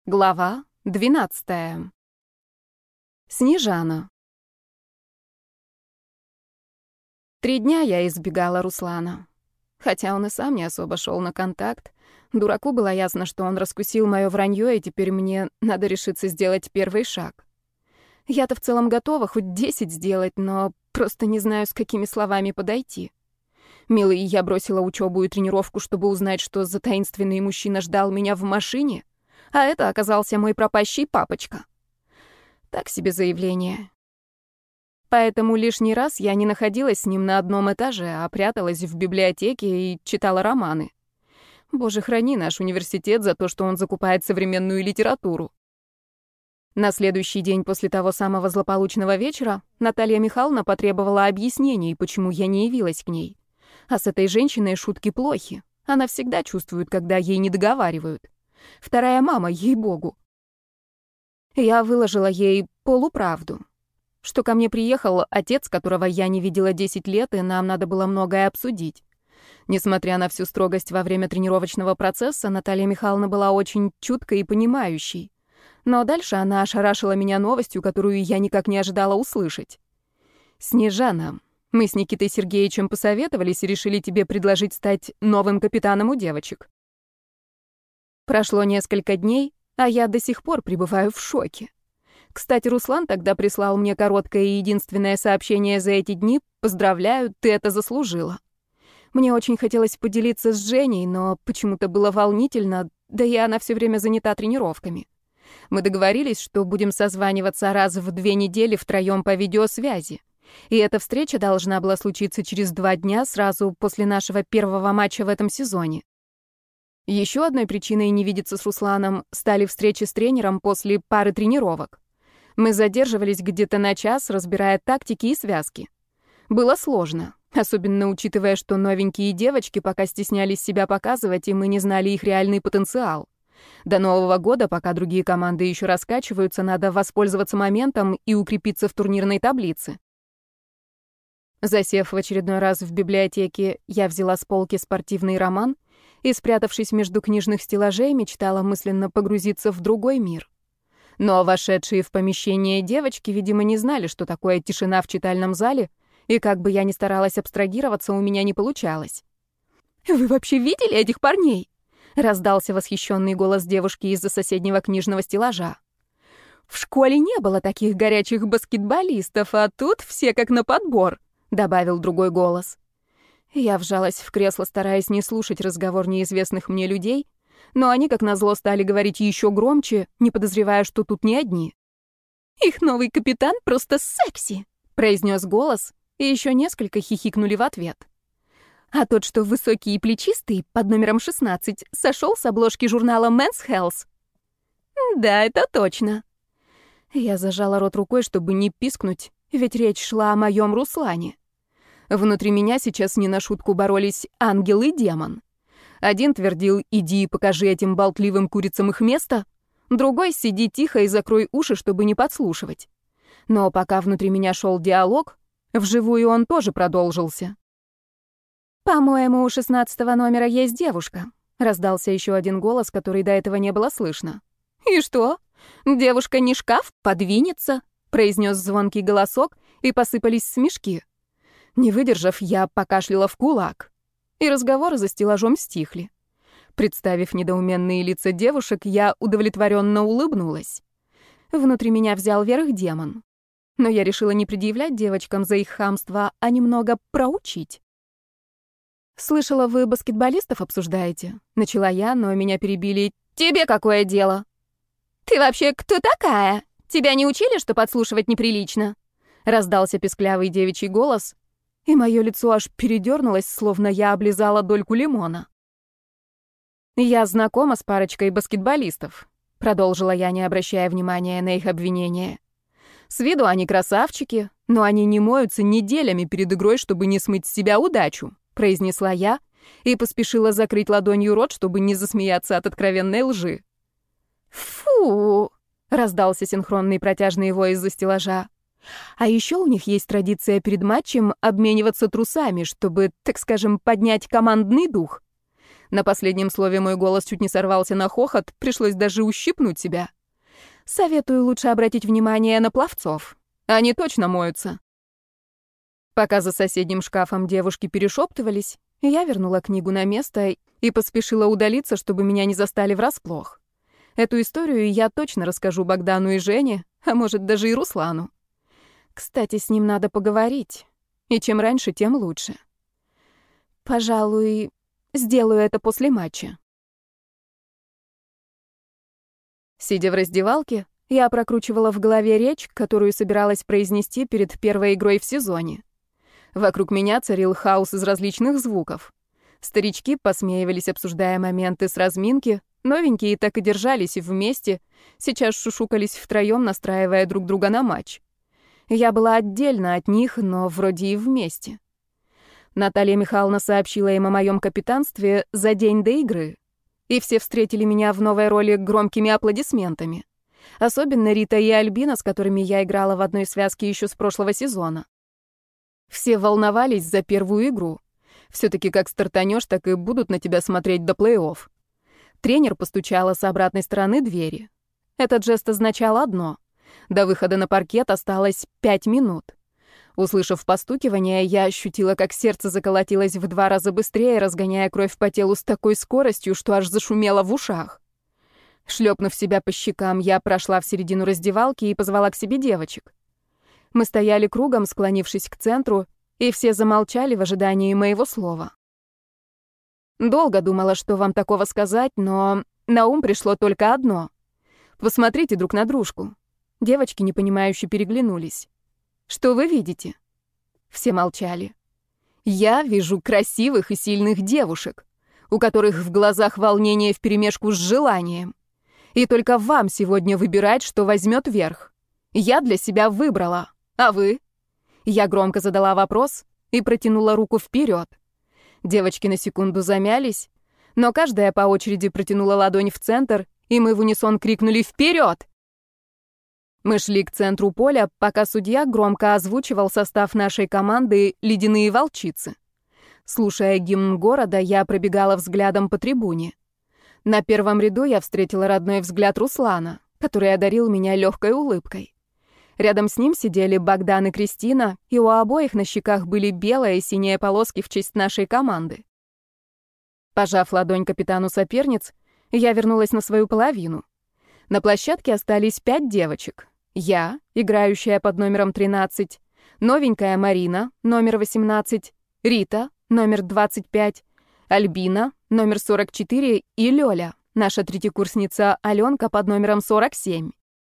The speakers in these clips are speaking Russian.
Глава 12. Снежана. 3 дня я избегала Руслана. Хотя он и сам не особо шел на контакт. Дураку было ясно, что он раскусил моё вранье, и теперь мне надо решиться сделать первый шаг. Я-то в целом готова хоть 10 сделать, но просто не знаю, с какими словами подойти. Милый, я бросила учёбу и тренировку, чтобы узнать, что за таинственный мужчина ждал меня в машине, а это оказался мой пропащий папочка. Так себе заявление. Поэтому лишний раз я не находилась с ним на одном этаже, а пряталась в библиотеке и читала романы. Боже, храни наш университет за то, что он закупает современную литературу. На следующий день после того самого злополучного вечера Наталья Михайловна потребовала объяснений, почему я не явилась к ней. А с этой женщиной шутки плохи. Она всегда чувствует, когда ей не договаривают. Вторая мама, ей-богу. Я выложила ей полуправду. Что ко мне приехал отец, которого я не видела 10 лет, и нам надо было многое обсудить. Несмотря на всю строгость во время тренировочного процесса, Наталья Михайловна была очень чуткой и понимающей. Но дальше она ошарашила меня новостью, которую я никак не ожидала услышать. «Снежана, мы с Никитой Сергеевичем посоветовались и решили тебе предложить стать новым капитаном у девочек». Прошло несколько дней, а я до сих пор пребываю в шоке. Кстати, Руслан тогда прислал мне короткое и единственное сообщение за эти дни: «Поздравляю, ты это заслужила». Мне очень хотелось поделиться с Женей, но почему-то было волнительно, да и она все время занята тренировками. Мы договорились, что будем созваниваться раз в 2 недели втроем по видеосвязи. И эта встреча должна была случиться через 2 дня, сразу после нашего первого матча в этом сезоне. Еще одной причиной не видеться с Русланом стали встречи с тренером после пары тренировок. Мы задерживались где-то на час, разбирая тактики и связки. Было сложно, особенно учитывая, что новенькие девочки пока стеснялись себя показывать, и мы не знали их реальный потенциал. До Нового года, пока другие команды еще раскачиваются, надо воспользоваться моментом и укрепиться в турнирной таблице. Засев в очередной раз в библиотеке, я взяла с полки спортивный роман и, спрятавшись между книжных стеллажей, мечтала мысленно погрузиться в другой мир. Но вошедшие в помещение девочки, видимо, не знали, что такое тишина в читальном зале, и как бы я ни старалась абстрагироваться, у меня не получалось. «Вы вообще видели этих парней?» — раздался восхищенный голос девушки из-за соседнего книжного стеллажа. «В школе не было таких горячих баскетболистов, а тут все как на подбор», — добавил другой голос. Я вжалась в кресло, стараясь не слушать разговор неизвестных мне людей, но они, как назло, стали говорить еще громче, не подозревая, что тут не одни. «Их новый капитан просто секси», — произнес голос, и еще несколько хихикнули в ответ. А тот, что высокий и плечистый, под номером 16, сошел с обложки журнала Men's Health. «Да, это точно». Я зажала рот рукой, чтобы не пискнуть, ведь речь шла о моем Руслане. Внутри меня сейчас не на шутку боролись ангел и демон. Один твердил: «Иди и покажи этим болтливым курицам их место», другой: «Сиди тихо и закрой уши, чтобы не подслушивать». Но пока внутри меня шел диалог, вживую он тоже продолжился. «По-моему, у 16-го номера есть девушка», — раздался еще один голос, который до этого не было слышно. «И что? Девушка не шкаф, подвинется», — произнес звонкий голосок, и посыпались смешки. Не выдержав, я покашляла в кулак, и разговоры за стеллажом стихли. Представив недоуменные лица девушек, я удовлетворенно улыбнулась. Внутри меня взял верх демон. Но я решила не предъявлять девочкам за их хамство, а немного проучить. «Слышала, вы баскетболистов обсуждаете?» Начала я, но меня перебили. «Тебе какое дело? Ты вообще кто такая? Тебя не учили, что подслушивать неприлично?» Раздался писклявый девичий голос, и мое лицо аж передернулось, словно я облизала дольку лимона. «Я знакома с парочкой баскетболистов», — продолжила я, не обращая внимания на их обвинения. «С виду они красавчики, но они не моются неделями перед игрой, чтобы не смыть с себя удачу», — произнесла я и поспешила закрыть ладонью рот, чтобы не засмеяться от откровенной лжи. «Фу!» — раздался синхронный протяжный вой из-за стеллажа. А еще у них есть традиция перед матчем обмениваться трусами, чтобы, так скажем, поднять командный дух. На последнем слове мой голос чуть не сорвался на хохот, пришлось даже ущипнуть себя. Советую лучше обратить внимание на пловцов. Они точно моются. Пока за соседним шкафом девушки перешептывались, я вернула книгу на место и поспешила удалиться, чтобы меня не застали врасплох. Эту историю я точно расскажу Богдану и Жене, а может, даже и Руслану. Кстати, с ним надо поговорить. И чем раньше, тем лучше. Пожалуй, сделаю это после матча. Сидя в раздевалке, я прокручивала в голове речь, которую собиралась произнести перед первой игрой в сезоне. Вокруг меня царил хаос из различных звуков. Старички посмеивались, обсуждая моменты с разминки, новенькие так и держались вместе, сейчас шушукались втроем, настраивая друг друга на матч. Я была отдельно от них, но вроде и вместе. Наталья Михайловна сообщила им о моем капитанстве за день до игры, и все встретили меня в новой роли громкими аплодисментами. Особенно Рита и Альбина, с которыми я играла в одной связке еще с прошлого сезона. Все волновались за первую игру. Все-таки как стартанешь, так и будут на тебя смотреть до плей-офф. Тренер постучала с обратной стороны двери. Этот жест означал одно. До выхода на паркет осталось 5 минут. Услышав постукивание, я ощутила, как сердце заколотилось в 2 раза быстрее, разгоняя кровь по телу с такой скоростью, что аж зашумело в ушах. Шлепнув себя по щекам, я прошла в середину раздевалки и позвала к себе девочек. Мы стояли кругом, склонившись к центру, и все замолчали в ожидании моего слова. Долго думала, что вам такого сказать, но на ум пришло только одно. Посмотрите друг на дружку. Девочки, непонимающе, переглянулись. Что вы видите? Все молчали. Я вижу красивых и сильных девушек, у которых в глазах волнение вперемешку с желанием. И только вам сегодня выбирать, что возьмет верх. Я для себя выбрала. А вы? Я громко задала вопрос и протянула руку вперед. Девочки на секунду замялись, но каждая по очереди протянула ладонь в центр, и мы в унисон крикнули «Вперед!». Мы шли к центру поля, пока судья громко озвучивал состав нашей команды «Ледяные волчицы». Слушая гимн города, я пробегала взглядом по трибуне. На первом ряду я встретила родной взгляд Руслана, который одарил меня легкой улыбкой. Рядом с ним сидели Богдан и Кристина, и у обоих на щеках были белая и синяя полоски в честь нашей команды. Пожав ладонь капитану соперниц, я вернулась на свою половину. На площадке остались 5 девочек. Я, играющая под номером 13, новенькая Марина, номер 18, Рита, номер 25, Альбина, номер 44 и Лёля, наша третьекурсница Алёнка под номером 47.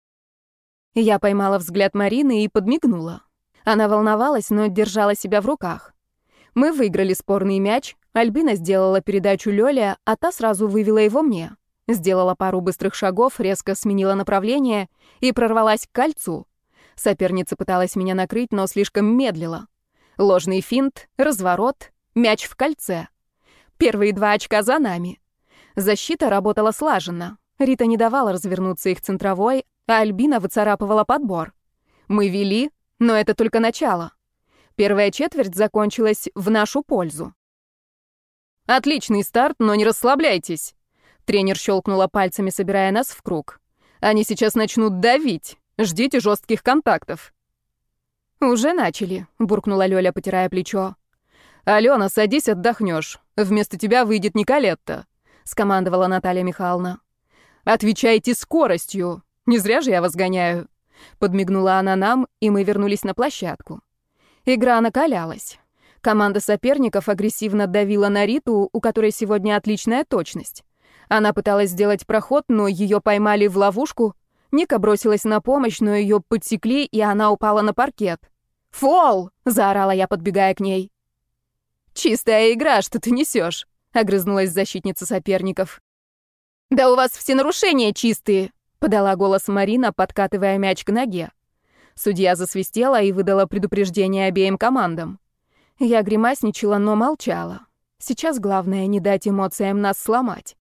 Я поймала взгляд Марины и подмигнула. Она волновалась, но держала себя в руках. Мы выиграли спорный мяч, Альбина сделала передачу Лёле, а та сразу вывела его мне. Сделала пару быстрых шагов, резко сменила направление и прорвалась к кольцу. Соперница пыталась меня накрыть, но слишком медлила. Ложный финт, разворот, мяч в кольце. Первые 2 очка за нами. Защита работала слаженно. Рита не давала развернуться их центровой, а Альбина выцарапывала подбор. Мы вели, но это только начало. Первая четверть закончилась в нашу пользу. «Отличный старт, но не расслабляйтесь!» Тренер щелкнула пальцами, собирая нас в круг. «Они сейчас начнут давить. Ждите жестких контактов». «Уже начали», — буркнула Лёля, потирая плечо. «Алена, садись, отдохнешь. Вместо тебя выйдет Николетта», — скомандовала Наталья Михайловна. «Отвечайте скоростью. Не зря же я вас гоняю». Подмигнула она нам, и мы вернулись на площадку. Игра накалялась. Команда соперников агрессивно давила на Риту, у которой сегодня отличная точность. Она пыталась сделать проход, но ее поймали в ловушку. Ника бросилась на помощь, но ее подсекли, и она упала на паркет. «Фол!» — заорала я, подбегая к ней. «Чистая игра, что ты несешь?» — огрызнулась защитница соперников. «Да у вас все нарушения чистые!» — подала голос Марина, подкатывая мяч к ноге. Судья засвистела и выдала предупреждение обеим командам. Я гримасничала, но молчала. Сейчас главное не дать эмоциям нас сломать.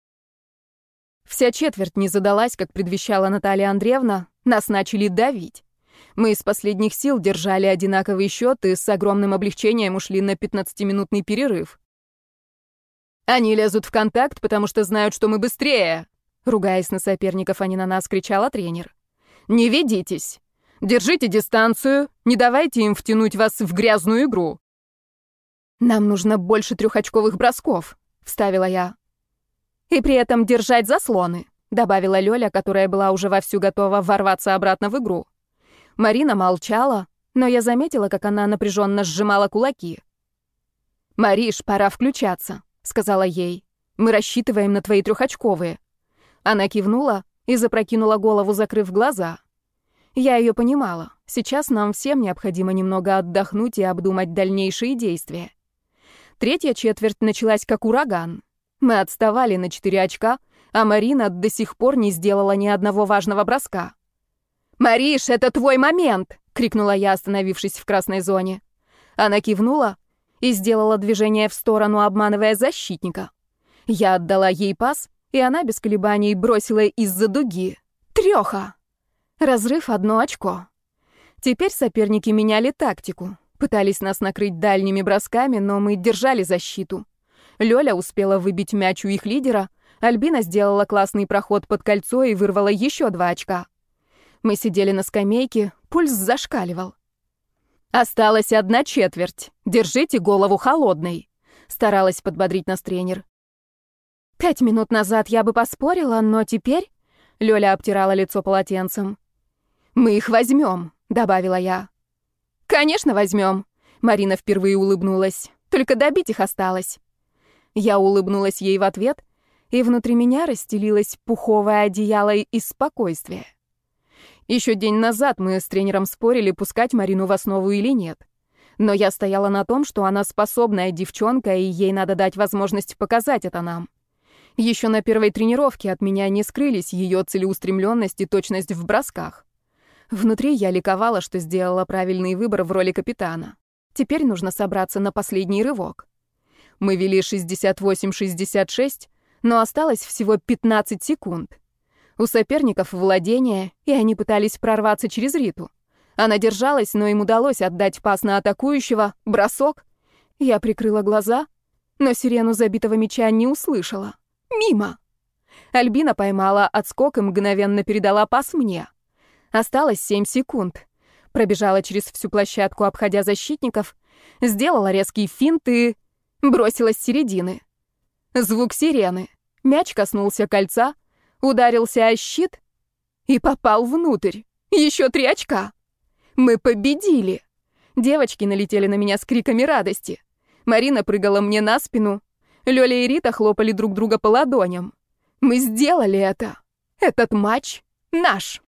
Вся четверть не задалась, как предвещала Наталья Андреевна, нас начали давить. Мы из последних сил держали одинаковый счет и с огромным облегчением ушли на 15-минутный перерыв. Они лезут в контакт, потому что знают, что мы быстрее!» Ругаясь на соперников, а не на нас, кричала тренер. «Не ведитесь! Держите дистанцию, не давайте им втянуть вас в грязную игру!» «Нам нужно больше 3-очковых бросков», — вставила я. «И при этом держать заслоны», — добавила Лёля, которая была уже вовсю готова ворваться обратно в игру. Марина молчала, но я заметила, как она напряженно сжимала кулаки. «Мариш, пора включаться», — сказала ей. «Мы рассчитываем на твои 3-очковые». Она кивнула и запрокинула голову, закрыв глаза. Я ее понимала. Сейчас нам всем необходимо немного отдохнуть и обдумать дальнейшие действия. Третья четверть началась как ураган. Мы отставали на 4 очка, а Марина до сих пор не сделала ни одного важного броска. «Мариш, это твой момент!» — крикнула я, остановившись в красной зоне. Она кивнула и сделала движение в сторону, обманывая защитника. Я отдала ей пас, и она без колебаний бросила из-за дуги. 3. Разрыв 1 очко. Теперь соперники меняли тактику. Пытались нас накрыть дальними бросками, но мы держали защиту. Лёля успела выбить мяч у их лидера, Альбина сделала классный проход под кольцо и вырвала еще 2 очка. Мы сидели на скамейке, пульс зашкаливал. «Осталась 1 четверть. Держите голову холодной», — старалась подбодрить нас тренер. 5 минут назад я бы поспорила, но теперь...» — Лёля обтирала лицо полотенцем. «Мы их возьмем», — добавила я. «Конечно, возьмем», — Марина впервые улыбнулась. «Только добить их осталось». Я улыбнулась ей в ответ, и внутри меня расстелилось пуховое одеяло из спокойствия. Еще день назад мы с тренером спорили, пускать Марину в основу или нет. Но я стояла на том, что она способная девчонка, и ей надо дать возможность показать это нам. Еще на первой тренировке от меня не скрылись ее целеустремленность и точность в бросках. Внутри я ликовала, что сделала правильный выбор в роли капитана. Теперь нужно собраться на последний рывок. Мы вели 68-66, но осталось всего 15 секунд. У соперников владение, и они пытались прорваться через Риту. Она держалась, но им удалось отдать пас на атакующего, бросок. Я прикрыла глаза, но сирену забитого мяча не услышала. Мимо! Альбина поймала отскок и мгновенно передала пас мне. Осталось 7 секунд. Пробежала через всю площадку, обходя защитников, сделала резкий финт и... бросилась с середины. Звук сирены. Мяч коснулся кольца, ударился о щит и попал внутрь. Еще 3 очка. Мы победили. Девочки налетели на меня с криками радости. Марина прыгала мне на спину. Лёля и Рита хлопали друг друга по ладоням. Мы сделали это. Этот матч наш.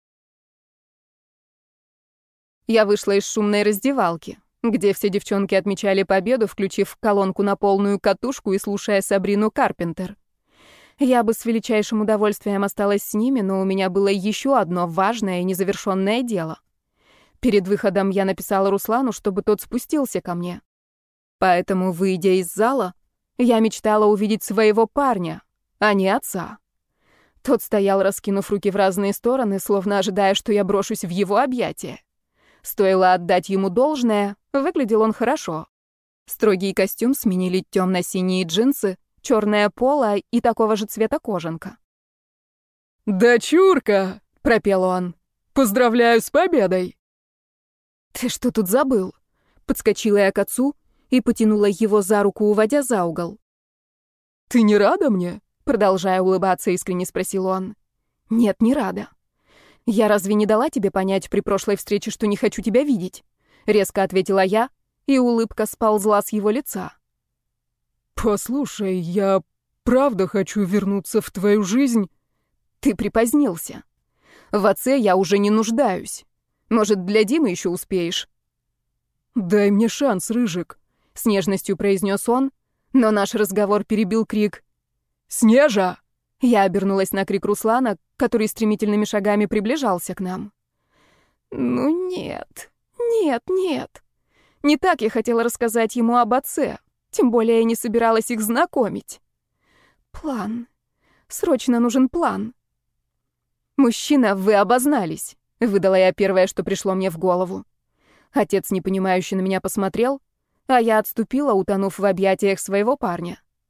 Я вышла из шумной раздевалки, где все девчонки отмечали победу, включив колонку на полную катушку и слушая Сабрину Карпентер. Я бы с величайшим удовольствием осталась с ними, но у меня было еще одно важное и незавершенное дело. Перед выходом я написала Руслану, чтобы тот спустился ко мне. Поэтому, выйдя из зала, я мечтала увидеть своего парня, а не отца. Тот стоял, раскинув руки в разные стороны, словно ожидая, что я брошусь в его объятия. Стоило отдать ему должное, выглядел он хорошо. Строгий костюм сменили темно-синие джинсы, черное поло и такого же цвета кожанка. «Дочурка!» — пропел он. «Поздравляю с победой!» «Ты что тут забыл?» Подскочила я к отцу и потянула его за руку, уводя за угол. «Ты не рада мне?» Продолжая улыбаться, искренне спросил он. «Нет, не рада. Я разве не дала тебе понять при прошлой встрече, что не хочу тебя видеть?» Резко ответила я, и улыбка сползла с его лица. «Послушай, я правда хочу вернуться в твою жизнь». «Ты припозднился. В отце я уже не нуждаюсь. Может, для Димы еще успеешь?» «Дай мне шанс, Рыжик», — с нежностью произнес он, но наш разговор перебил крик «Снежа!». Я обернулась на крик Руслана, который стремительными шагами приближался к нам. «Ну нет, нет, нет. Не так я хотела рассказать ему об отце, тем более я не собиралась их знакомить. План. Срочно нужен план». «Мужчина, вы обознались», — выдала я первое, что пришло мне в голову. Отец непонимающе на меня посмотрел, а я отступила, утонув в объятиях своего парня.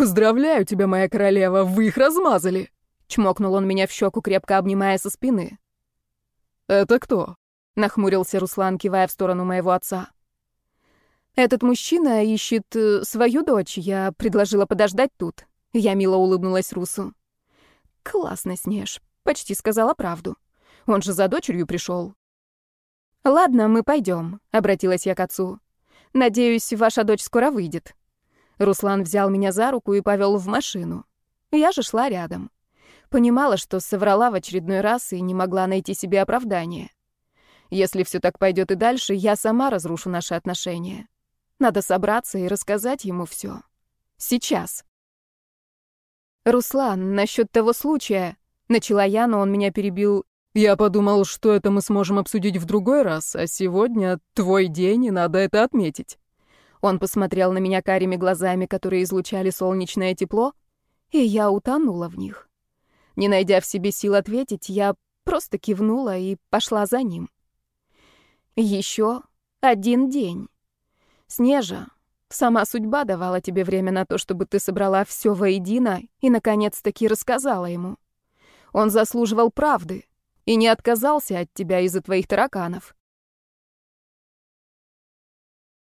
Поздравляю тебя, моя королева, вы их размазали!» Чмокнул он меня в щеку, крепко обнимая со спины. «Это кто?» — нахмурился Руслан, кивая в сторону моего отца. «Этот мужчина ищет свою дочь. Я предложила подождать тут». Я мило улыбнулась Русу. «Классно, Снеж. Почти сказала правду. Он же за дочерью пришел». «Ладно, мы пойдем», — обратилась я к отцу. «Надеюсь, ваша дочь скоро выйдет». Руслан взял меня за руку и повел в машину. Я же шла рядом. Понимала, что соврала в очередной раз и не могла найти себе оправдания. Если все так пойдет и дальше, я сама разрушу наши отношения. Надо собраться и рассказать ему все. Сейчас. «Руслан, насчет того случая...» Начала я, но он меня перебил. «Я подумал, что это мы сможем обсудить в другой раз, а сегодня твой день, и надо это отметить». Он посмотрел на меня карими глазами, которые излучали солнечное тепло, и я утонула в них. Не найдя в себе сил ответить, я просто кивнула и пошла за ним. Еще один день. Снежа, сама судьба давала тебе время на то, чтобы ты собрала все воедино и, наконец-таки, рассказала ему. Он заслуживал правды и не отказался от тебя из-за твоих тараканов.